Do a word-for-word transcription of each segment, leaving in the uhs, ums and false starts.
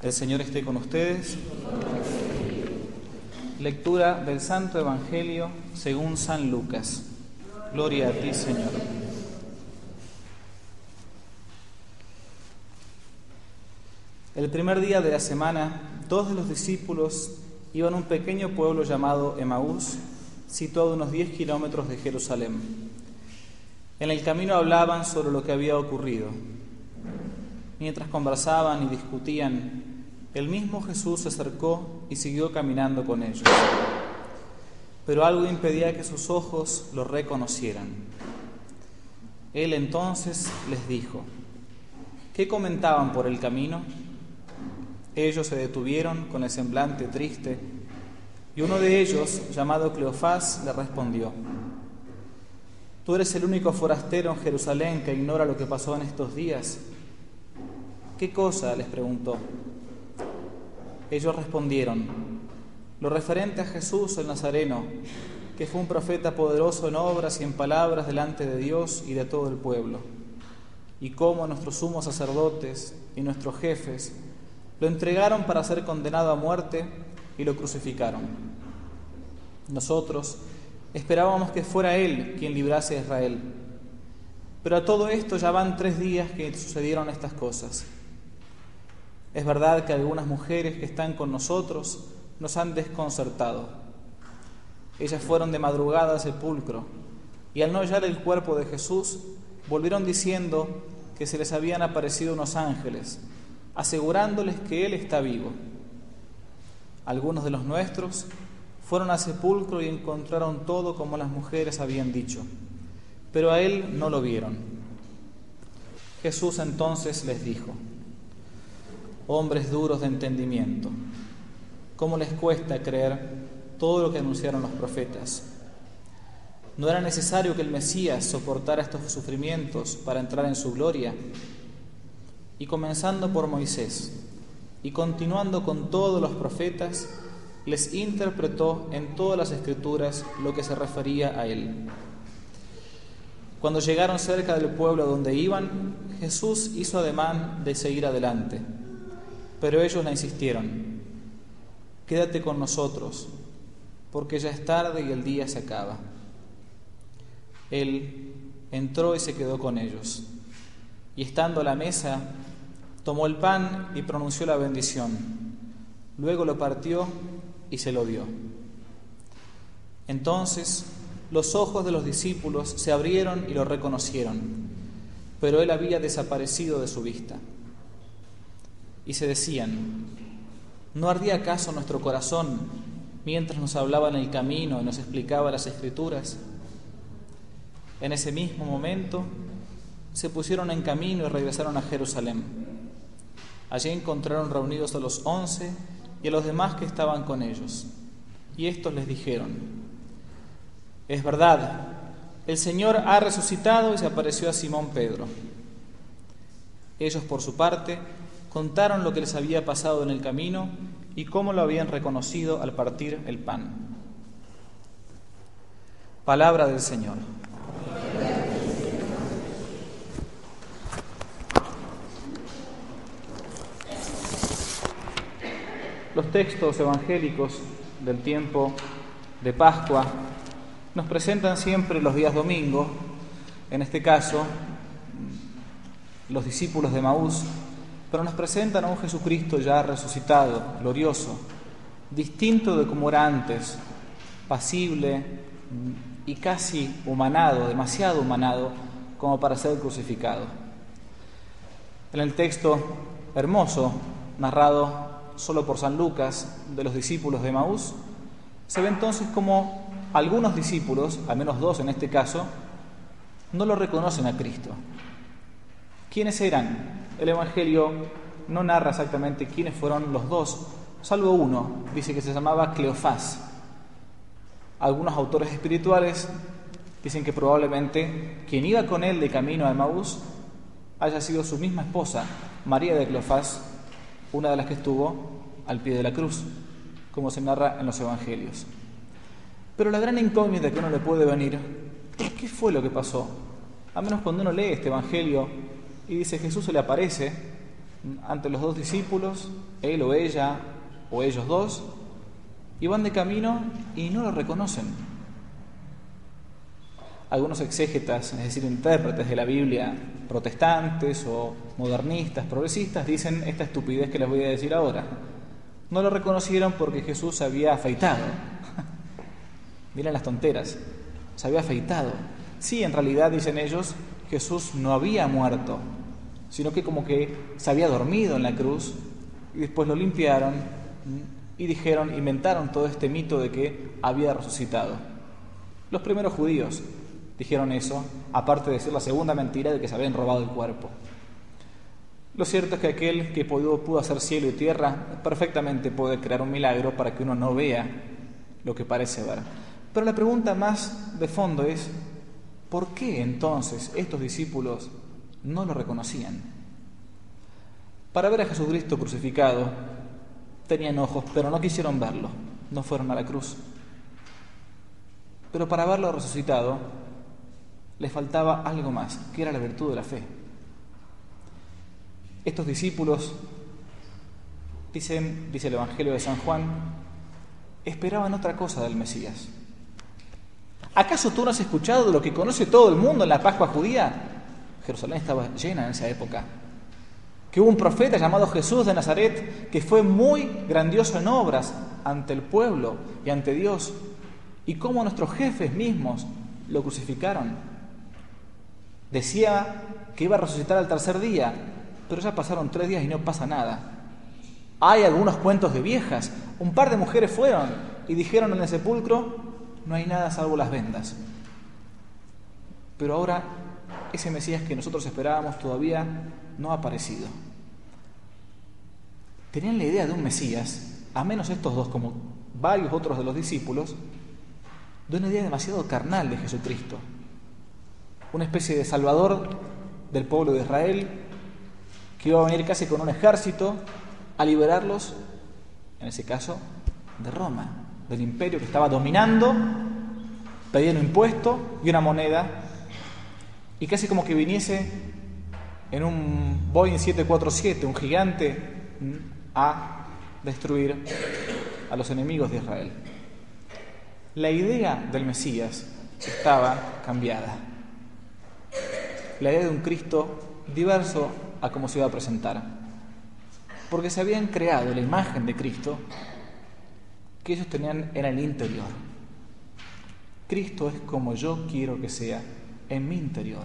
El Señor esté con ustedes. Lectura del Santo Evangelio según San Lucas. Gloria a ti, Señor. El primer día de la semana, dos de los discípulos iban a un pequeño pueblo llamado Emaús, situado a unos diez kilómetros de Jerusalén. En el camino hablaban sobre lo que había ocurrido. Mientras conversaban y discutían, el mismo Jesús se acercó y siguió caminando con ellos. Pero algo impedía que sus ojos lo reconocieran. Él entonces les dijo: ¿qué comentaban por el camino? Ellos se detuvieron con el semblante triste, y uno de ellos, llamado Cleofás, le respondió: ¿tú eres el único forastero en Jerusalén que ignora lo que pasó en estos días? ¿Qué cosa?, les preguntó. Ellos respondieron: lo referente a Jesús el Nazareno, que fue un profeta poderoso en obras y en palabras delante de Dios y de todo el pueblo, y cómo nuestros sumos sacerdotes y nuestros jefes lo entregaron para ser condenado a muerte y lo crucificaron. Nosotros esperábamos que fuera Él quien librase a Israel, pero a todo esto ya van tres días que sucedieron estas cosas. Es verdad que algunas mujeres que están con nosotros nos han desconcertado. Ellas fueron de madrugada al sepulcro y al no hallar el cuerpo de Jesús, volvieron diciendo que se les habían aparecido unos ángeles, asegurándoles que Él está vivo. Algunos de los nuestros fueron al sepulcro y encontraron todo como las mujeres habían dicho, pero a Él no lo vieron. Jesús entonces les dijo: hombres duros de entendimiento, ¿cómo les cuesta creer todo lo que anunciaron los profetas? ¿No era necesario que el Mesías soportara estos sufrimientos para entrar en su gloria? Y comenzando por Moisés y continuando con todos los profetas, les interpretó en todas las Escrituras lo que se refería a él. Cuando llegaron cerca del pueblo donde iban, Jesús hizo ademán de seguir adelante, pero ellos le insistieron: quédate con nosotros, porque ya es tarde y el día se acaba. Él entró y se quedó con ellos, y estando a la mesa, tomó el pan y pronunció la bendición. Luego lo partió y se lo dio. Entonces los ojos de los discípulos se abrieron y lo reconocieron, pero él había desaparecido de su vista. Y se decían: ¿no ardía acaso nuestro corazón mientras nos hablaba en el camino y nos explicaba las Escrituras? En ese mismo momento se pusieron en camino y regresaron a Jerusalén. Allí encontraron reunidos a los once y a los demás que estaban con ellos. Y estos les dijeron: es verdad, el Señor ha resucitado y se apareció a Simón Pedro. Ellos, por su parte, contaron lo que les había pasado en el camino y cómo lo habían reconocido al partir el pan. Palabra del Señor. Los textos evangélicos del tiempo de Pascua nos presentan siempre los días domingos, en este caso los discípulos de Emaús, pero nos presentan a un Jesucristo ya resucitado, glorioso, distinto de como era antes, pasible y casi humanado, demasiado humanado como para ser crucificado. En el texto hermoso, narrado solo por San Lucas, de los discípulos de Emaús, se ve entonces como algunos discípulos, al menos dos en este caso, no lo reconocen a Cristo. ¿Quiénes eran? El Evangelio no narra exactamente quiénes fueron los dos, salvo uno, dice que se llamaba Cleofás. Algunos autores espirituales dicen que probablemente quien iba con él de camino a Emaús haya sido su misma esposa, María de Cleofás, una de las que estuvo al pie de la cruz, como se narra en los Evangelios. Pero la gran incógnita que uno le puede venir es: ¿qué fue lo que pasó? A menos cuando uno lee este Evangelio y dice Jesús se le aparece, ante los dos discípulos, él o ella o ellos dos, y van de camino y no lo reconocen. Algunos exégetas, es decir, intérpretes de la Biblia, protestantes o modernistas, progresistas, dicen esta estupidez que les voy a decir ahora. No lo reconocieron porque Jesús se había afeitado. Miren las tonteras, se había afeitado. Sí, en realidad, dicen ellos, Jesús no había muerto, sino que como que se había dormido en la cruz y después lo limpiaron y dijeron, inventaron todo este mito de que había resucitado. Los primeros judíos dijeron eso, aparte de decir la segunda mentira de que se habían robado el cuerpo. Lo cierto es que aquel que pudo, pudo hacer cielo y tierra perfectamente puede crear un milagro para que uno no vea lo que parece ver. Pero la pregunta más de fondo es, ¿por qué entonces estos discípulos no lo reconocían? Para ver a Jesucristo crucificado tenían ojos, pero no quisieron verlo, no fueron a la cruz. Pero para verlo resucitado les faltaba algo más, que era la virtud de la fe. Estos discípulos, dicen, dice el Evangelio de San Juan, esperaban otra cosa del Mesías. ¿Acaso tú no has escuchado de lo que conoce todo el mundo en la Pascua judía? Jerusalén estaba llena en esa época. Que hubo un profeta llamado Jesús de Nazaret que fue muy grandioso en obras ante el pueblo y ante Dios. Y cómo nuestros jefes mismos lo crucificaron. Decía que iba a resucitar al tercer día, pero ya pasaron tres días y no pasa nada. Hay algunos cuentos de viejas. Un par de mujeres fueron y dijeron en el sepulcro, no hay nada salvo las vendas. Pero ahora ese Mesías que nosotros esperábamos todavía no ha aparecido. Tenían la idea de un Mesías, a menos estos dos como varios otros de los discípulos, de una idea demasiado carnal de Jesucristo. Una especie de salvador del pueblo de Israel que iba a venir casi con un ejército a liberarlos, en ese caso, de Roma, del imperio que estaba dominando, pidiendo impuesto y una moneda, y casi como que viniese en un Boeing siete cuatro siete, un gigante, a destruir a los enemigos de Israel. La idea del Mesías estaba cambiada. La idea de un Cristo diverso a cómo se iba a presentar. Porque se habían creado la imagen de Cristo que ellos tenían en el interior. Cristo es como yo quiero que sea en mi interior.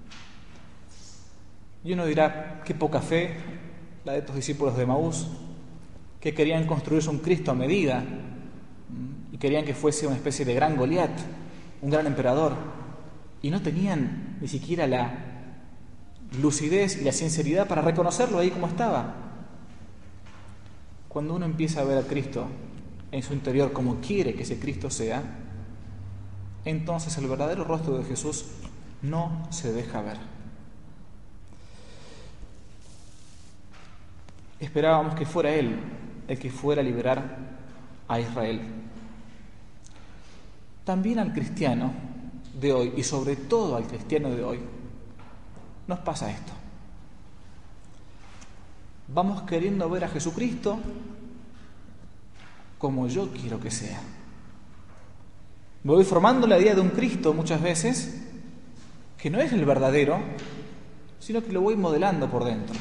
Y uno dirá, qué poca fe la de estos discípulos de Emaús, que querían construirse un Cristo a medida y querían que fuese una especie de gran Goliat, un gran emperador, y no tenían ni siquiera la lucidez y la sinceridad para reconocerlo ahí como estaba. Cuando uno empieza a ver a Cristo en su interior como quiere que ese Cristo sea, entonces el verdadero rostro de Jesús no se deja ver. Esperábamos que fuera Él el que fuera a liberar a Israel. También al cristiano de hoy, y sobre todo al cristiano de hoy, nos pasa esto. Vamos queriendo ver a Jesucristo como yo quiero que sea. Me voy formando la idea de un Cristo muchas veces que no es el verdadero, sino que lo voy modelando por dentro.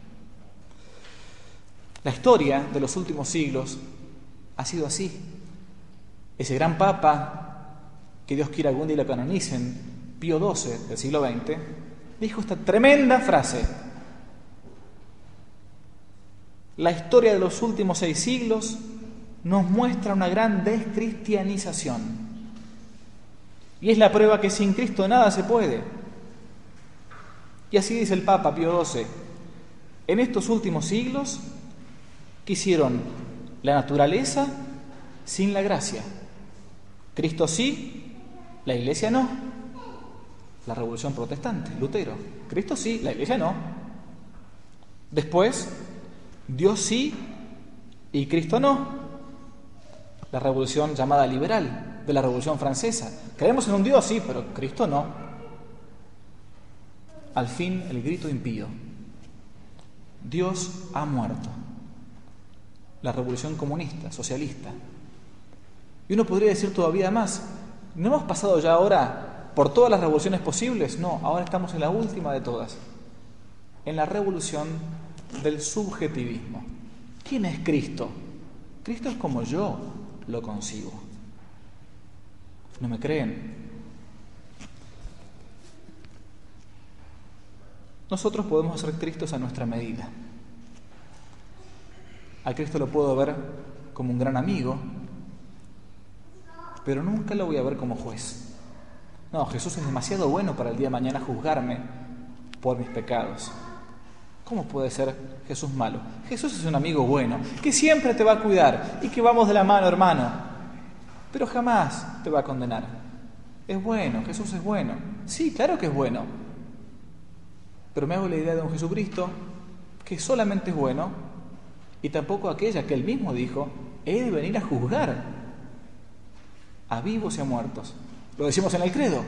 La historia de los últimos siglos ha sido así. Ese gran papa, que Dios quiera algún día lo canonicen, Pío doce del siglo veinte, dijo esta tremenda frase: la historia de los últimos seis siglos nos muestra una gran descristianización. Y es la prueba que sin Cristo nada se puede. Y así dice el Papa Pío doce: en estos últimos siglos quisieron la naturaleza sin la gracia. Cristo sí, la Iglesia no. La Revolución Protestante, Lutero. Cristo sí, la Iglesia no. Después, Dios sí y Cristo no. La revolución llamada liberal, de la Revolución Francesa. Creemos en un Dios, sí, pero Cristo no. Al fin, el grito impío. Dios ha muerto. La revolución comunista, socialista. Y uno podría decir todavía más, ¿no hemos pasado ya ahora por todas las revoluciones posibles? No, ahora estamos en la última de todas, en la revolución del subjetivismo. ¿Quién es Cristo? Cristo es como yo lo concibo. ¿No me creen? Nosotros podemos hacer Cristos a nuestra medida. A Cristo lo puedo ver como un gran amigo, pero nunca lo voy a ver como juez. No, Jesús es demasiado bueno para el día de mañana juzgarme por mis pecados. ¿Cómo puede ser Jesús malo? Jesús es un amigo bueno, que siempre te va a cuidar y que vamos de la mano, hermano, pero jamás te va a condenar. Es bueno, Jesús es bueno. Sí, claro que es bueno. Pero me hago la idea de un Jesucristo que solamente es bueno y tampoco aquella que él mismo dijo, he de venir a juzgar a vivos y a muertos. Lo decimos en el credo.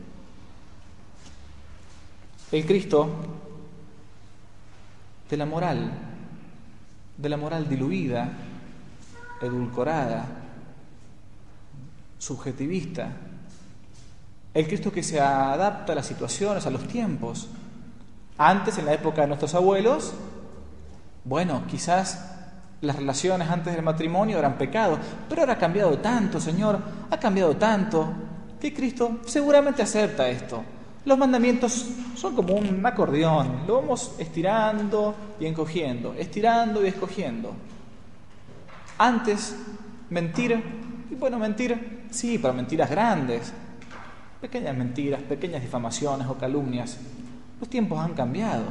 El Cristo de la moral, de la moral diluida, edulcorada, subjetivista. El Cristo que se adapta a las situaciones, a los tiempos. Antes, en la época de nuestros abuelos, bueno, quizás las relaciones antes del matrimonio eran pecados, pero ahora ha cambiado tanto, Señor, ha cambiado tanto, que Cristo seguramente acepta esto. Los mandamientos son como un acordeón, lo vamos estirando y encogiendo, estirando y escogiendo. Antes, mentir, y bueno, mentir, sí, pero mentiras grandes, pequeñas mentiras, pequeñas difamaciones o calumnias. Los tiempos han cambiado.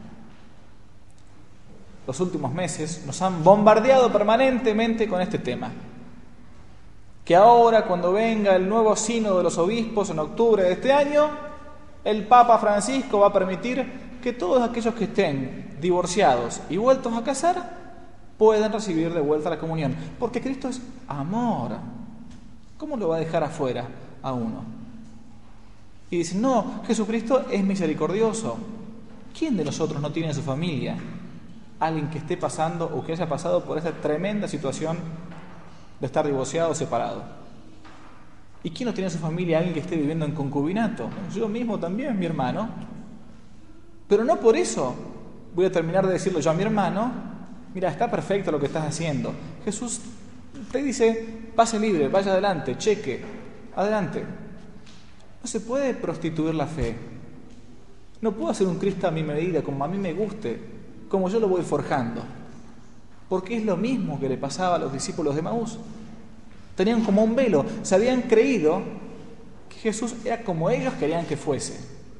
Los últimos meses nos han bombardeado permanentemente con este tema. Que ahora, cuando venga el nuevo sínodo de los obispos en octubre de este año, el Papa Francisco va a permitir que todos aquellos que estén divorciados y vueltos a casar puedan recibir de vuelta la comunión. Porque Cristo es amor. ¿Cómo lo va a dejar afuera a uno? Y dicen, no, Jesucristo es misericordioso. ¿Quién de nosotros no tiene en su familia alguien que esté pasando o que haya pasado por esta tremenda situación de estar divorciado o separado? ¿Y quién no tiene en su familia alguien que esté viviendo en concubinato? Yo mismo también, mi hermano. Pero no por eso voy a terminar de decirlo yo a mi hermano, mira, está perfecto lo que estás haciendo. Jesús te dice, pase libre, vaya adelante, cheque, adelante. No se puede prostituir la fe. No puedo hacer un Cristo a mi medida, como a mí me guste, como yo lo voy forjando. Porque es lo mismo que le pasaba a los discípulos de Maús. Tenían como un velo, se habían creído que Jesús era como ellos querían que fuese.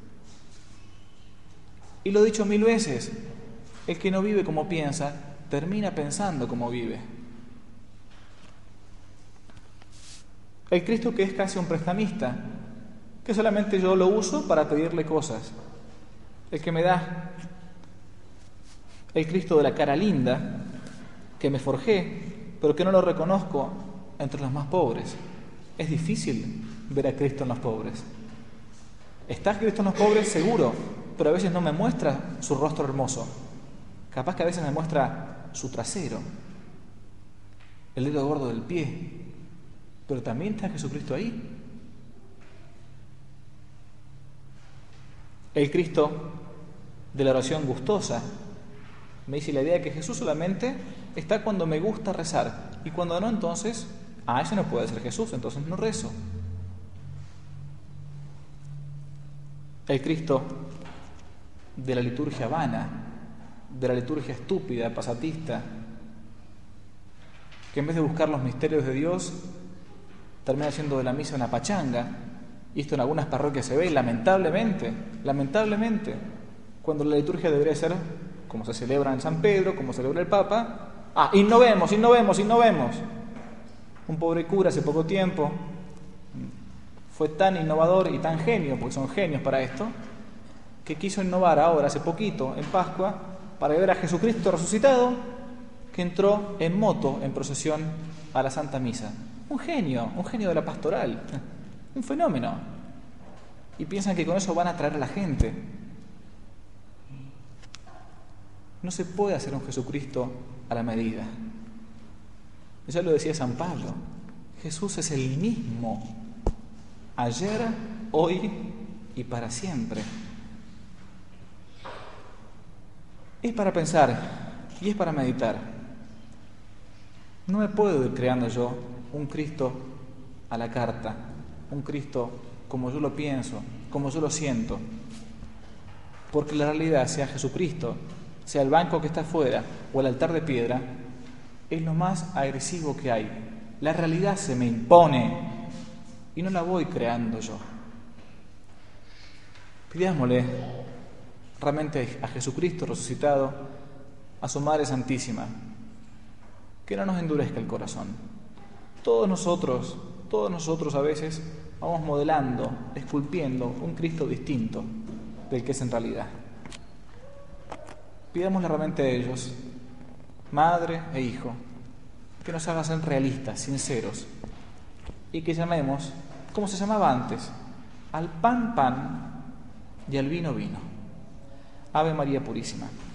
Y lo he dicho mil veces, el que no vive como piensa, termina pensando como vive. El Cristo que es casi un prestamista, que solamente yo lo uso para pedirle cosas. El que me da, el Cristo de la cara linda, que me forjé, pero que no lo reconozco entre los más pobres. Es difícil ver a Cristo en los pobres. ¿Está Cristo en los pobres? Seguro, pero a veces no me muestra su rostro hermoso. Capaz que a veces me muestra su trasero, el dedo gordo del pie, pero también está Jesucristo ahí. El Cristo de la oración gustosa me dice la idea de que Jesús solamente está cuando me gusta rezar, y cuando no, entonces, ah, ese no puede ser Jesús, entonces no rezo. El Cristo de la liturgia vana, de la liturgia estúpida, pasatista, que en vez de buscar los misterios de Dios, termina haciendo de la misa una pachanga. Y esto en algunas parroquias se ve, lamentablemente, lamentablemente, cuando la liturgia debería ser como se celebra en San Pedro, como celebra el Papa. Ah, innovemos, innovemos, innovemos. Un pobre cura hace poco tiempo fue tan innovador y tan genio, porque son genios para esto, que quiso innovar ahora, hace poquito, en Pascua, para ver a Jesucristo resucitado, que entró en moto, en procesión, a la Santa Misa. Un genio, un genio de la pastoral, un fenómeno. Y piensan que con eso van a atraer a la gente. No se puede hacer un Jesucristo a la medida. Ya lo decía San Pablo, Jesús es el mismo, ayer, hoy y para siempre. Es para pensar y es para meditar. No me puedo ir creando yo un Cristo a la carta, un Cristo como yo lo pienso, como yo lo siento, porque la realidad, sea Jesucristo, sea el banco que está afuera o el altar de piedra, es lo más agresivo que hay. La realidad se me impone y no la voy creando yo. Pidámosle realmente a Jesucristo resucitado, a su Madre Santísima, que no nos endurezca el corazón. Todos nosotros, todos nosotros a veces vamos modelando, esculpiendo un Cristo distinto del que es en realidad. Pidámosle realmente a ellos, Madre e Hijo, que nos hagan ser realistas, sinceros, y que llamemos, como se llamaba antes, al pan pan y al vino vino. Ave María Purísima.